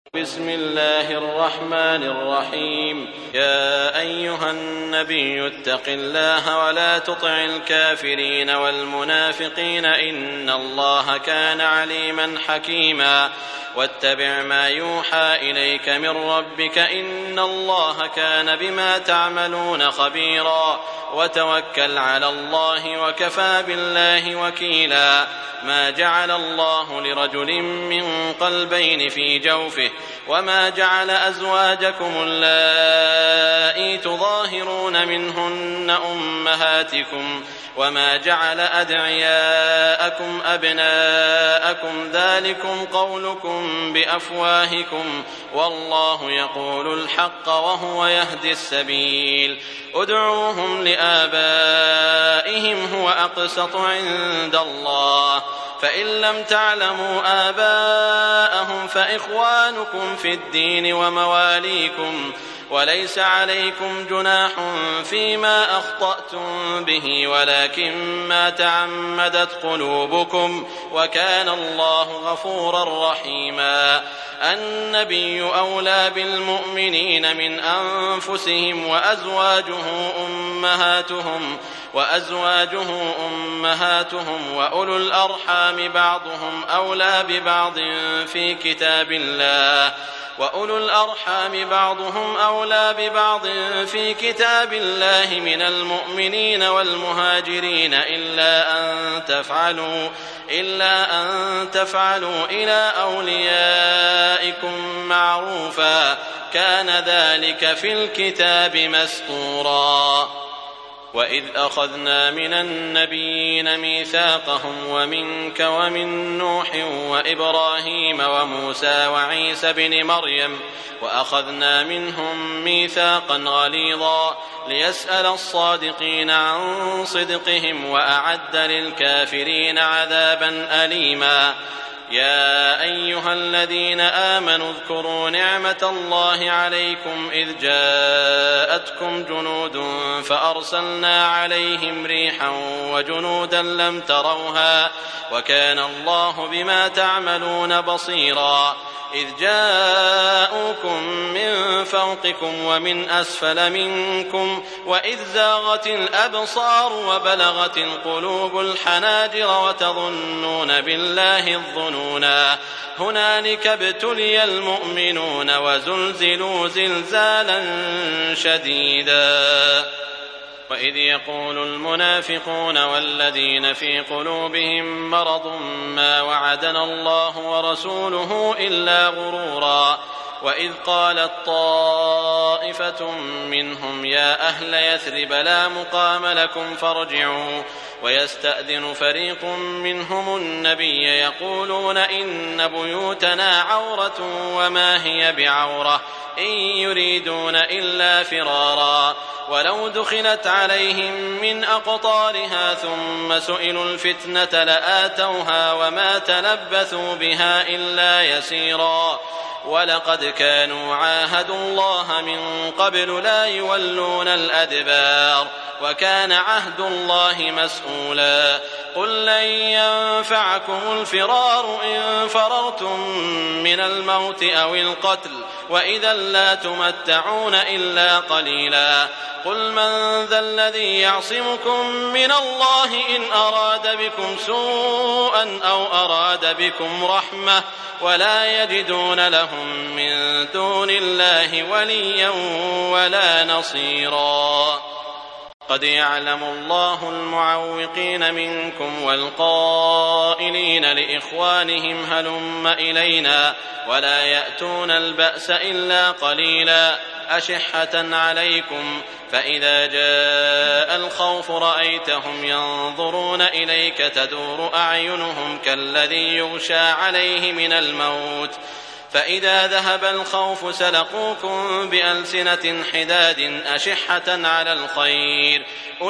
بسم الله الرحمن الرحيم. يا أيها النبي اتق الله ولا تطع الكافرين والمنافقين إن الله كان عليما حكيما. واتبع ما يوحى إليك من ربك إن الله كان بما تعملون خبيرا. وتوكل على الله وكفى بالله وكيلا. ما جعل الله لرجل من قلبين في جوفه وما جعل أزواجكم اللائي تظاهرون منهن أمهاتكم وما جعل أدعياءكم أبناءكم ذلكم قولكم بأفواهكم والله يقول الحق وهو يهدي السبيل. ادعوهم لآبائهم هو أقسط عند الله فإن لم تعلموا آباءهم فإخوانكم في الدين ومواليكم وليس عليكم جناح فيما أخطأتم به ولكن ما تعمدت قلوبكم وكان الله غفورا رحيما. النبي أولى بالمؤمنين من أنفسهم وأزواجه أمهاتهم وأولو الأرحام بعضهم أولى ببعض في كتاب الله من المؤمنين والمهاجرين إلا أن تفعلوا إلى أوليائكم معروفا كان ذلك في الكتاب مسطورا. وإذ أخذنا من النبيين ميثاقهم ومنك ومن نوح وإبراهيم وموسى وعيسى بن مريم وأخذنا منهم ميثاقا غليظا ليسأل الصادقين عن صدقهم وأعد للكافرين عذابا أليما. يا أيها الذين آمنوا اذكروا نعمة الله عليكم إذ جاءتكم جنود فأرسلنا عليهم ريحا وجنودا لم تروها وكان الله بما تعملون بصيرا. إذ جاءوكم من فوقكم ومن أسفل منكم وإذ زاغت الأبصار وبلغت القلوب الحناجر وتظنون بالله الظنونا. هنالك ابتلي المؤمنون وزلزلوا زلزالا شديدا. وإذ يقول المنافقون والذين في قلوبهم مرض ما وعدنا الله ورسوله إلا غرورا. وإذ قالت طائفة منهم يا أهل يثرب لا مقام لكم فارجعوا ويستأذن فريق منهم النبي يقولون إن بيوتنا عورة وما هي بعورة إن يريدون إلا فرارا. ولو دخلت عليهم من أقطارها ثم سئلوا الفتنة لآتوها وما تلبثوا بها إلا يسيرا. ولقد كانوا عاهدوا الله من قبل لا يولون الأدبار وكان عهد الله مسؤولا. قل لن ينفعكم الفرار إن فررتم من الموت أو القتل وإذا لا تمتعون إلا قليلا. قل من ذا الذي يعصمكم من الله إن أراد بكم سوءا أو أراد بكم رحمة ولا يجدون لهم من دون الله وليا ولا نصيرا. قد يعلم الله المعوقين منكم والقائلين لإخوانهم هلم إلينا ولا يأتون البأس إلا قليلا أشحة عليكم فإذا جاء الخوف رأيتهم ينظرون إليك تدور أعينهم كالذي يغشى عليه من الموت فإذا ذهب الخوف سلقوكم بألسنة حداد أشحة على الخير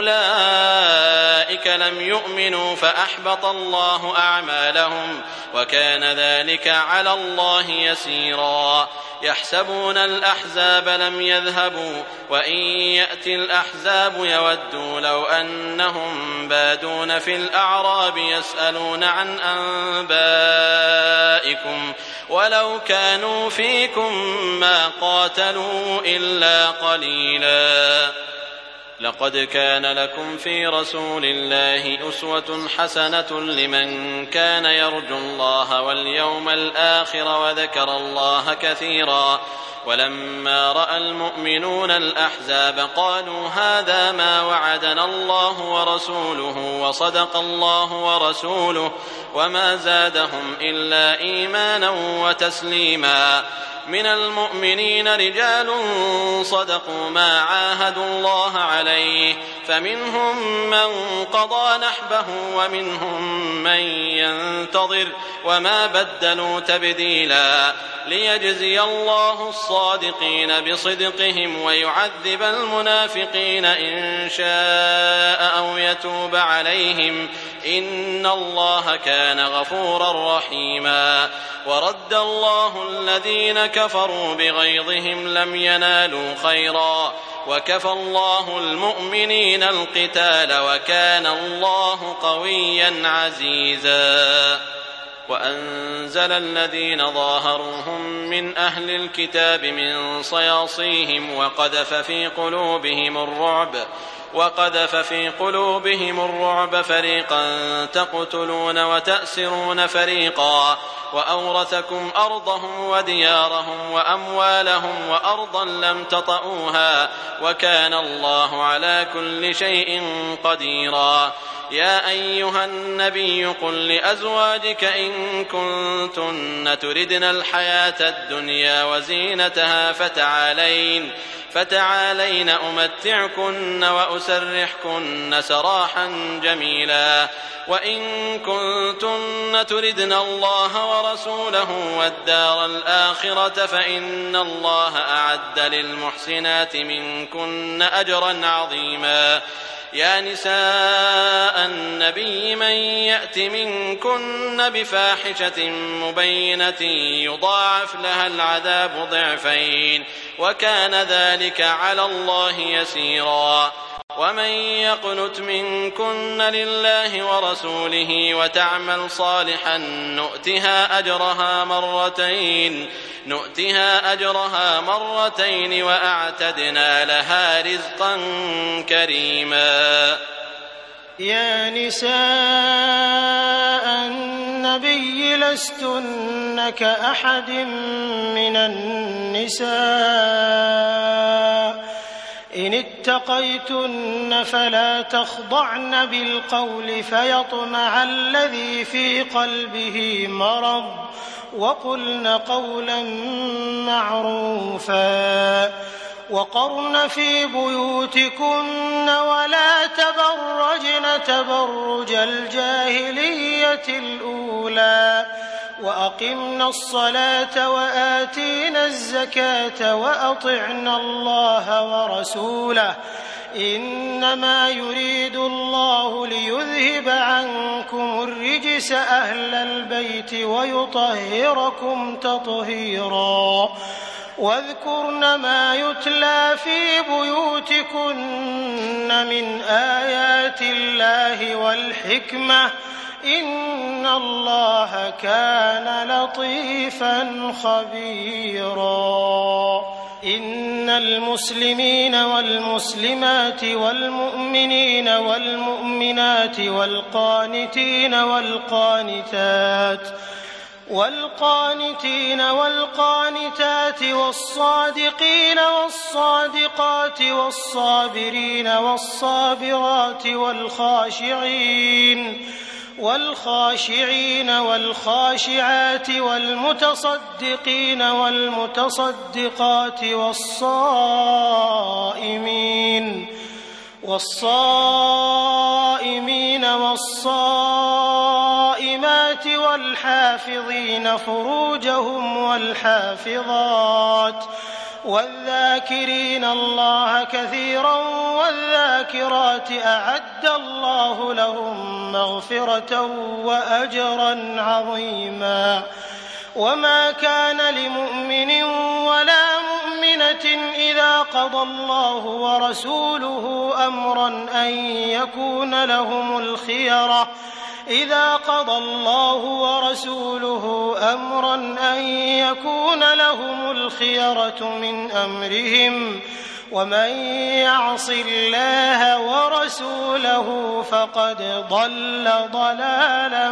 أولئك لم يؤمنوا فأحبط الله أعمالهم وكان ذلك على الله يسيرا. يحسبون الأحزاب لم يذهبوا وإن يأتي الأحزاب يودوا لو أنهم بادون في الأعراب يسألون عن أنبائكم ولو كان كانوا فيكم ما قاتلوا إلا قليلا. لقد كان لكم في رسول الله أسوة حسنة لمن كان يرجو الله واليوم الآخر وذكر الله كثيرا. ولما رأى المؤمنون الأحزاب قالوا هذا ما وعدنا الله ورسوله وصدق الله ورسوله وما زادهم إلا إيمانا وتسليما. من المؤمنين رجال صدقوا ما عاهدوا الله عليه فمنهم من قضى نحبه ومنهم من ينتظر وما بدلوا تبديلا. ليجزي الله الصادقين بصدقهم ويعذب المنافقين إن شاء أو يتوب عليهم إن الله كان غفورا رحيما. ورد الله الذين كفروا بغيظهم لم ينالوا خيرا وكفى الله المؤمنين القتال وكان الله قويا عزيزا. وأنزل الذين ظاهروهم من أهل الكتاب من صياصيهم وقذف في قلوبهم الرعب فريقا تقتلون وتأسرون فريقا. وأورثكم أرضهم وديارهم وأموالهم وأرضا لم تطئوها وكان الله على كل شيء قديرا. يا أيها النبي قل لأزواجك إن كنتن تردن الحياة الدنيا وزينتها فتعالين أمتعكن وأسرحكن سراحا جميلا. وإن كنتن تردن الله ورسوله والدار الآخرة فإن الله أعد للمحسنات منكن أجرا عظيما. يا نساء النبي من يأت منكن بفاحشة مبينة يضاعف لها العذاب ضعفين وكان ذلك على الله يسيرا. ومن يقنت منكن لله ورسوله وتعمل صالحا نؤتها أجرها مرتين وأعتدنا لها رزقا كريما. يا نساء النبي لستن كأحد من النساء إن اتقيتن فلا تخضعن بالقول فيطمع الذي في قلبه مرض وقلن قولا معروفا. وقرن في بيوتكن ولا تبرجن تبرج الجاهلية الأولى وأقمنا الصلاة وآتينا الزكاة وأطعنا الله ورسوله إنما يريد الله ليذهب عنكم الرجس أهل البيت ويطهركم تطهيرا. واذكرن ما يتلى في بيوتكن من آيات الله والحكمة إن الله كان لطيفا خبيرا. إن المسلمين والمسلمات والمؤمنين والمؤمنات والقانتين والقانتات والصادقين والصادقات والصابرين والصابرات والخاشعين والخاشعات والمتصدقين والمتصدقات والصائمين والصائمات والحافظين فروجهم والحافظات والذاكرين الله كثيرا والذاكرات أعد الله لهم مغفرة وأجرا عظيما. وما كان لمؤمن ولا مؤمنة إذا قضى الله ورسوله أمرا أن يكون لهم الخيرة إذا قضى الله ورسوله أمرا أن يكون لهم الخيرة من أمرهم ومن يعص الله ورسوله فقد ضل ضلالا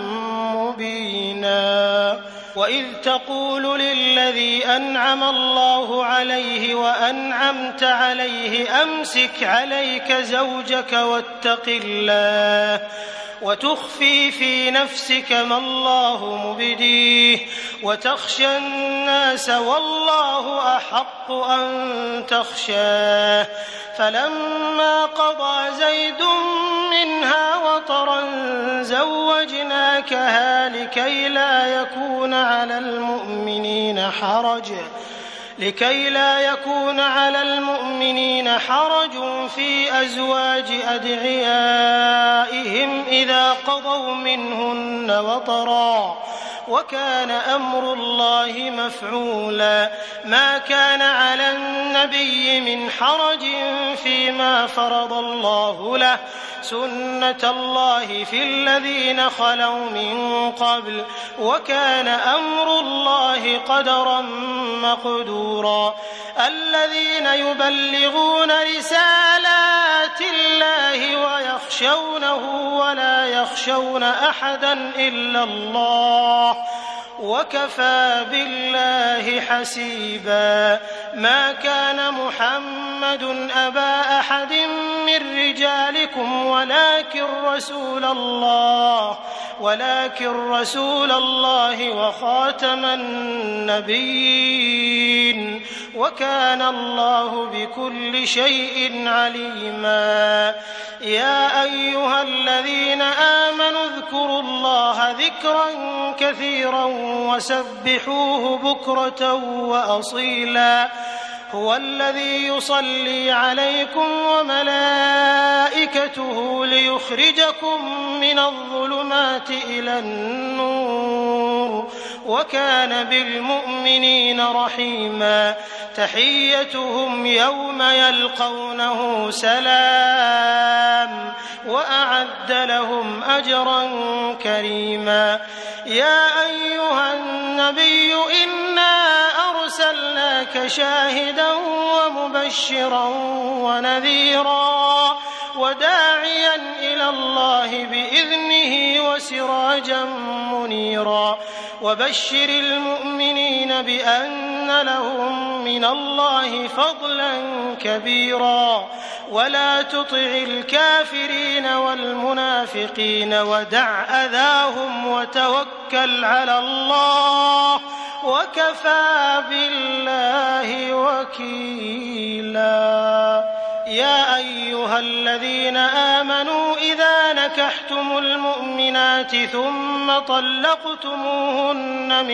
مبينا وإذ تقول للذي أنعم الله عليه وأنعمت عليه أمسك عليك زوجك واتق الله وتخفي في نفسك ما الله مبديه وتخشى الناس والله أحق أن تخشاه فلما قضى زيد منها وطرا زوجناكها لكي لا يكون على المؤمنين حرج في أزواج أدعيائهم إذا قضوا منهن وطرا وكان أمر الله مفعولا ما كان على النبي من حرج فيما فرض الله له سنة الله في الذين خلوا من قبل وكان أمر الله قدرا مقدورا الذين يبلغون رسالات الله ويخشونه ولا يخشون أحدا إلا الله وكفى بالله حسيبا ما كان محمد أبا أحد من رجالكم ولكن رسول الله وخاتم النبيين وكان الله بكل شيء عليما يا أيها الذين آمنوا اذكروا الله ذكرا كثيرا وسبحوه بكرة وأصيلا هو الذي يصلي عليكم وملائكته ليخرجكم من الظلمات إلى النور وكان بالمؤمنين رحيما تحيتهم يوم يلقونه سلام وأعد لهم أجرا كريما يا أيها النبي إنا أرسلناك شاهدا ومبشرا ونذيرا وداعيا إلى الله بإذنه وسراجا منيرا وبشر المؤمنين بأن لهم من الله فضلا كبيرا ولا تطع الكافرين والمنافقين ودع أذاهم وتوكل على الله وكفى بالله وكيلا يا أيها الذين آمنوا إذا نكحتم المؤمنات ثم طلقتموهن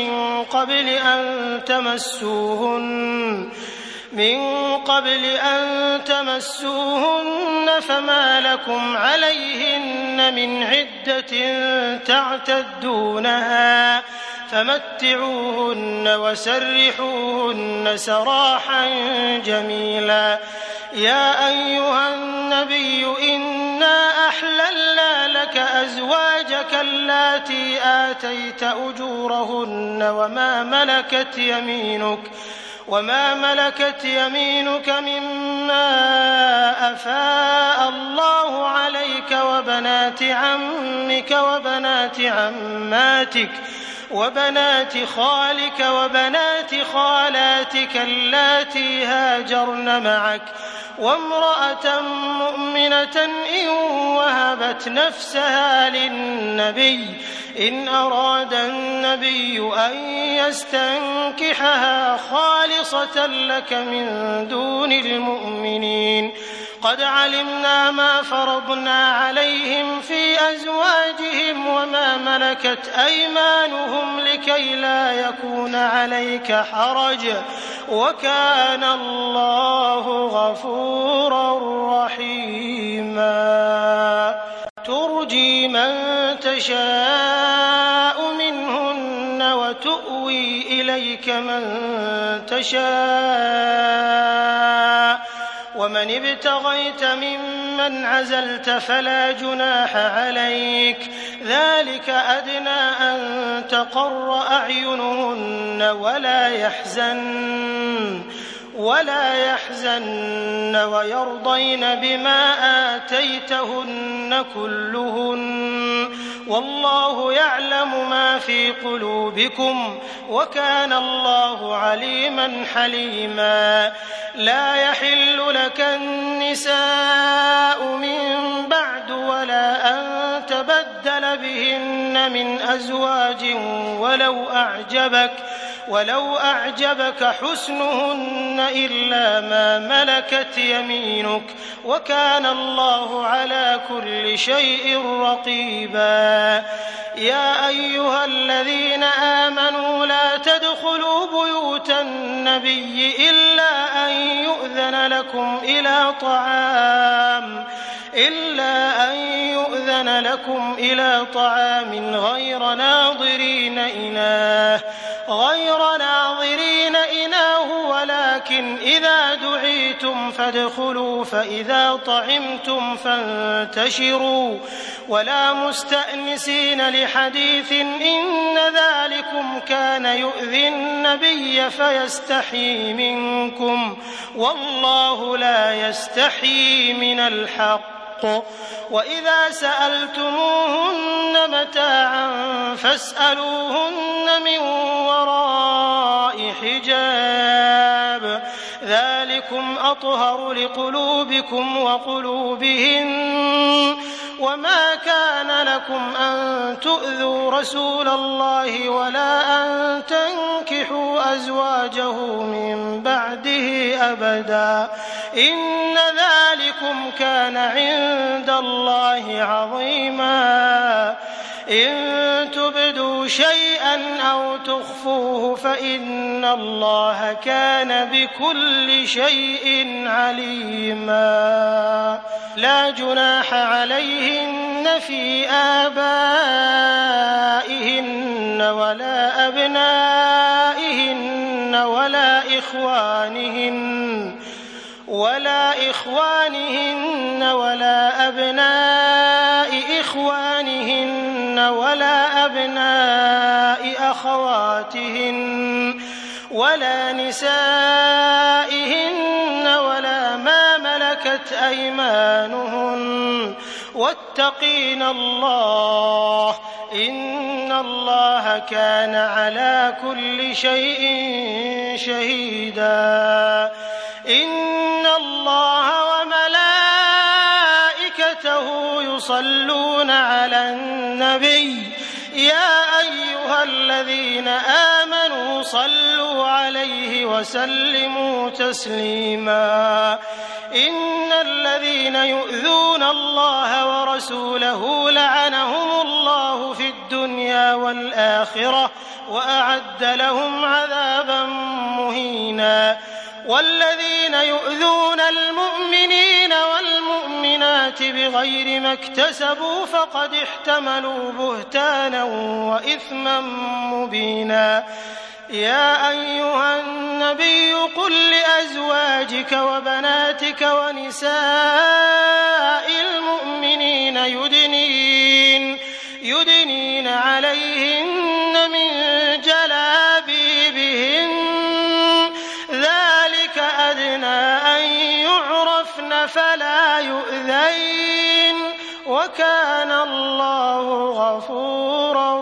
من قبل أن تمسوهن فما لكم عليهن من عدة تعتدونها فمتعوهن وسرحوهن سراحا جميلا يا أيها النبي إنا أحللنا لك أزواجك اللاتي آتيت أجورهن وما ملكت يمينك مما أفاء الله عليك وبنات عمك وبنات عماتك وبنات خالك وبنات خالاتك اللاتي هاجرن معك وامرأة مؤمنة إن وهبت نفسها للنبي إن أراد النبي أن يستنكحها خالصة لك من دون المؤمنين قد علمنا ما فرضنا عليهم في أزواجهم وما ملكت أيمانهم لكي لا يكون عليك حرج وكان الله غفورا رحيما ترجي من تشاء منهن وتؤوي إليك من تشاء ومن ابتغيت ممن عزلت فلا جناح عليك، ذلك أدنى أن تقر أعينهن ولا يحزن ويرضين بما آتيتهن كلهن، والله يعلم ما في قلوبكم وكان الله عليما حليما. لا يحل لك النساء من بعد ولا أن تبدل بهن من أزواج ولو أعجبك حسنهن إلا ما ملكت يمينك وكان الله على كل شيء رقيبا. يا أيها الذين آمنوا لا تدخلوا بيوت النبي إلا أن يؤذن لكم إلى طعام غير ناظرين إناه، ولكن إذا دعيتم فادخلوا فإذا طعمتم فانتشروا ولا مستأنسين لحديث، إن ذلكم كان يؤذي النبي فيستحيي منكم والله لا يستحيي من الحق. وإذا سألتموهن متاعا فاسألوهن من وراء حجاب، ذلكم أطهر لقلوبكم وقلوبهن. وما كان لكم أن تؤذوا رسول الله ولا أن تنكحوا أزواجه من بعده أبدا، إن ذلكم كان عند الله عظيما. إن تبدوا شيئا أو تخفوه فإن الله كان بكل شيء عليما. لا جناح عليهن في آبائهن ولا أبنائهن ولا إخوانهن ولا أبناء إخوانهن ولا أبناء أخواتهن ولا نسائهن ولا ما ملكت أيمانهن، واتقين الله إن الله كان على كل شيء شهيدا. إن الله وملائكته يصلون على النبي يا أيها الذين آمنوا صلوا عليه وسلموا تسليما. إن الذين يؤذون الله ورسوله لعنهم الله في الدنيا والآخرة وأعد لهم عذابا مهينا. والذين يؤذون المؤمنين والمؤمنات بغير ما اكتسبوا فقد احتملوا بهتانا وإثما مبينا. يا أيها النبي قل لأزواجك وبناتك ونساء المؤمنين يدنين عليهن من جلابيبهن، ذلك أدنى أن يعرفن فلا يؤذين، وكان الله غفورا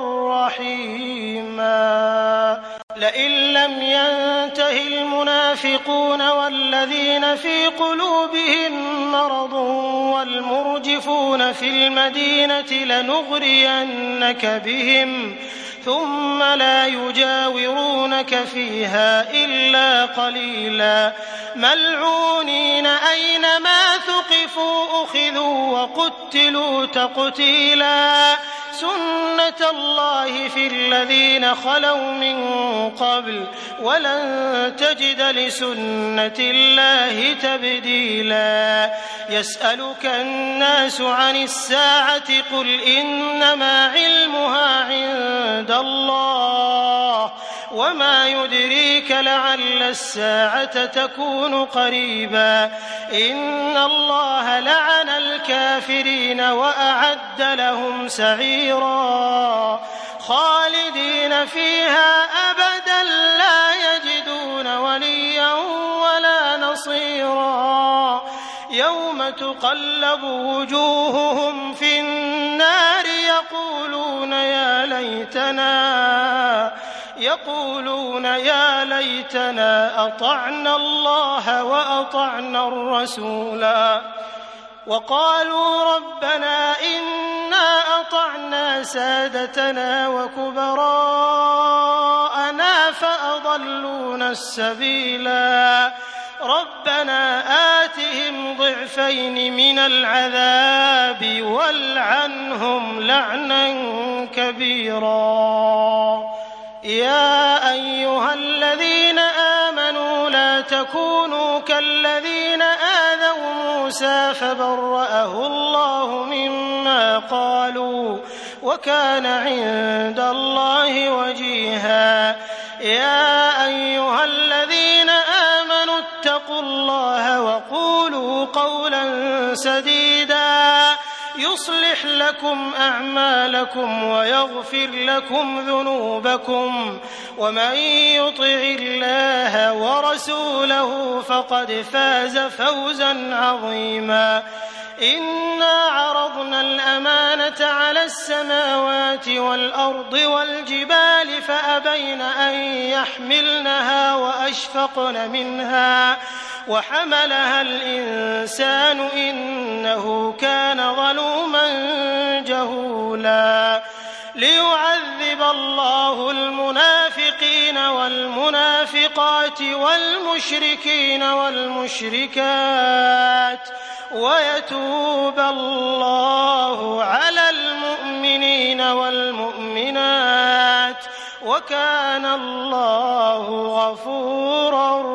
رحيما. لئن لم ينته المنافقون والذين في قلوبهم مرض والمرجفون في المدينة لنغرينك بهم ثم لا يجاورونك فيها إلا قليلا، ملعونين أينما ثقفوا أخذوا وقتلوا تقتيلا. سنة الله في الذين خلوا من قبل ولن تجد لسنة الله تبديلا. يسألك الناس عن الساعة قل إنما علمها عند الله وما يدريك لعل الساعة تكون قريبا إن الله لعن الكافرين وأعد لهم سعيرا خالدين فيها أبدا لا يجدون وليا ولا نصيرا يوم تقلب وجوههم في النار يقولون يا ليتنا أطعنا الله وأطعنا الرسولا وقالوا ربنا إنا أطعنا سادتنا وكبراءنا فأضلونا السبيلا ربنا آتهم ضعفين من العذاب والعنهم لعنا كبيرا يا أيها الذين آمنوا لا تكونوا كالذين آذوا موسى فبرأه الله مما قالوا وكان عند الله وجيها يا أيها الذين آمنوا اتقوا الله وقولوا قولا سديدا يصلح لكم أعمالكم ويغفر لكم ذنوبكم ومن يطع الله ورسوله فقد فاز فوزا عظيما إنا عرضنا الأمانة على السماوات والأرض والجبال فأبين أن يحملنها وأشفقن منها وحملها الإنسان إنه كان ظلوما جهولا ليعذب الله المنافقين والمنافقات والمشركين والمشركات ويتوب الله على المؤمنين والمؤمنات وكان الله غفورا